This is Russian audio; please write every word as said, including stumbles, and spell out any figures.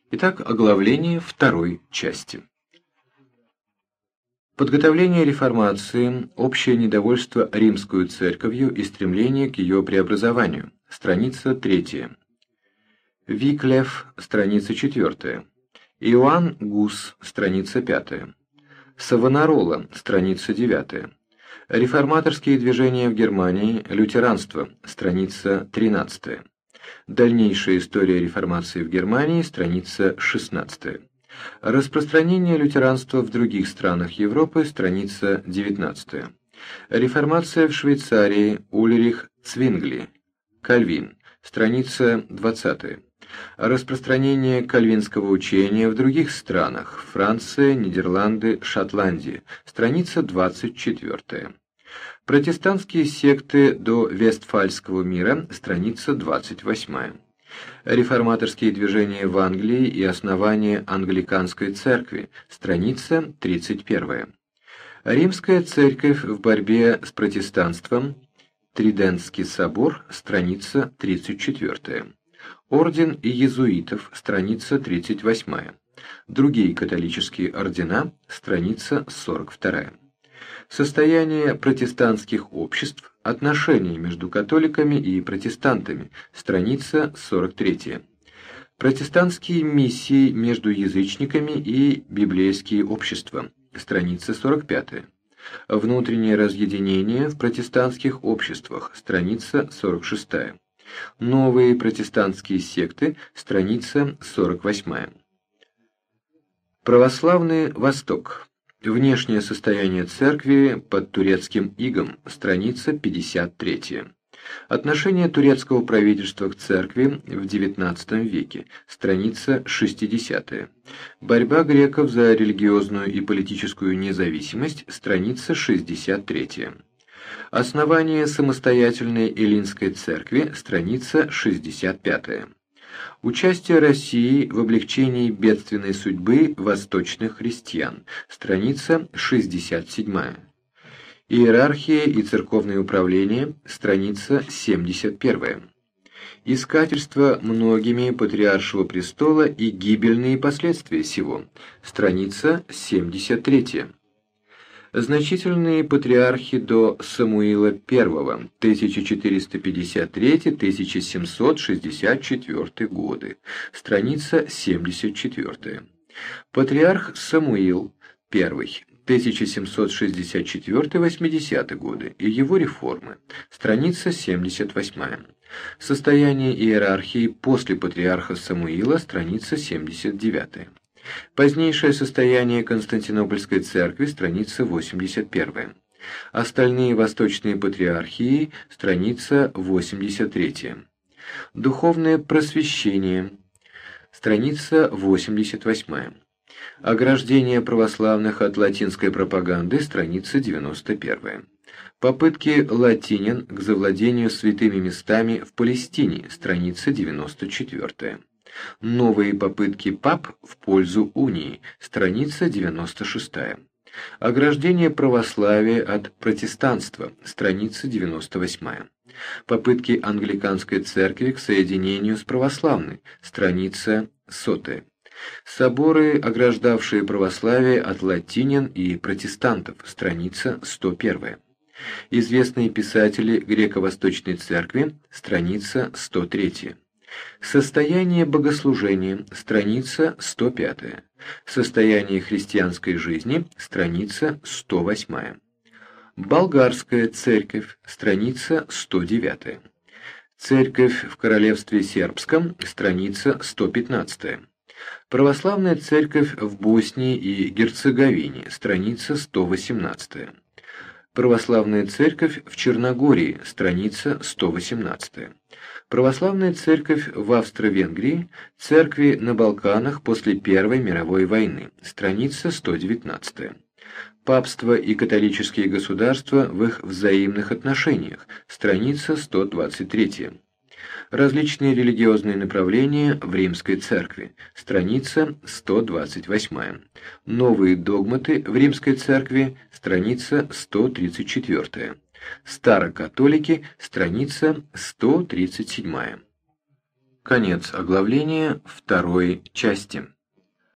Итак, оглавление второй части. Подготовление реформации, общее недовольство Римскую церковью и стремление к ее преобразованию. Страница третья. Виклев, страница четвертая. Иоанн Гус, страница пятая. Савонарола, страница девятая. Реформаторские движения в Германии, лютеранство, страница тринадцатая. Дальнейшая история реформации в Германии, страница шестнадцатая. Распространение лютеранства в других странах Европы, страница девятнадцатая. Реформация в Швейцарии, Ульрих Цвингли, Кальвин, страница двадцатая. Распространение кальвинского учения в других странах, Франция, Нидерланды, Шотландия, страница двадцать четвертая. Протестантские секты до Вестфальского мира, страница двадцать восьмая. Реформаторские движения в Англии и основание англиканской церкви, страница тридцать первая. Римская церковь в борьбе с протестанством, Тридентский собор, страница тридцать четвертая. Орден иезуитов, страница тридцать восьмая. Другие католические ордена, страница сорок вторая. Состояние протестантских обществ, отношения между католиками и протестантами, страница сорок третья. Протестантские миссии между язычниками и библейские общества, страница сорок пятая. Внутреннее разъединение в протестантских обществах, страница сорок шестая. Новые протестантские секты, страница сорок восьмая. Православный Восток. Внешнее состояние церкви под турецким игом, страница пятьдесят третья. Отношение турецкого правительства к церкви в девятнадцатом веке, страница шестидесятая. Борьба греков за религиозную и политическую независимость, страница шестьдесят третья. Основание самостоятельной эллинской церкви, страница шестьдесят пятая. Участие России в облегчении бедственной судьбы восточных христиан, страница шестьдесят седьмая. Иерархия и церковное управление, страница семьдесят первая. Искательство многими патриаршего престола и гибельные последствия сего, страница семьдесят третья. Значительные патриархи до Самуила I, тысяча четыреста пятьдесят третий — тысяча семьсот шестьдесят четвёртый годы, страница семьдесят четвёртая. Патриарх Самуил I, тысяча семьсот шестьдесят четвёртый — восьмидесятые годы, и его реформы, страница семьдесят восьмая. Состояние иерархии после патриарха Самуила, страница семьдесят девятая. Позднейшее состояние Константинопольской церкви, страница восемьдесят первая. Остальные восточные патриархии, страница восемьдесят третья. Духовное просвещение, страница восемьдесят восьмая. Ограждение православных от латинской пропаганды, страница девяносто первая. Попытки латинян к завладению святыми местами в Палестине, страница девяносто четвертая. Новые попытки пап в пользу унии, страница девяносто шестая. Ограждение православия от протестанства, страница девяносто восьмая. Попытки англиканской церкви к соединению с православной, страница сотая. Соборы, ограждавшие православие от латинян и протестантов, страница сто первая. Известные писатели греко-восточной церкви, страница сто третья. Состояние богослужения, страница сто пятая. Состояние христианской жизни, страница сто восьмая. Болгарская церковь, страница сто девятая. Церковь в королевстве сербском, страница сто пятнадцатая. Православная церковь в Боснии и Герцеговине, страница сто восемнадцатая. Православная церковь в Черногории, страница сто восемнадцатая. Православная церковь в Австро-Венгрии, церкви на Балканах после Первой мировой войны, страница сто девятнадцатая. Папство и католические государства в их взаимных отношениях, страница сто двадцать третья. Различные религиозные направления в Римской церкви, страница сто двадцать восьмая. Новые догматы в Римской церкви, страница сто тридцать четвертая. Старокатолики, страница сто тридцать седьмая. Конец оглавления второй части.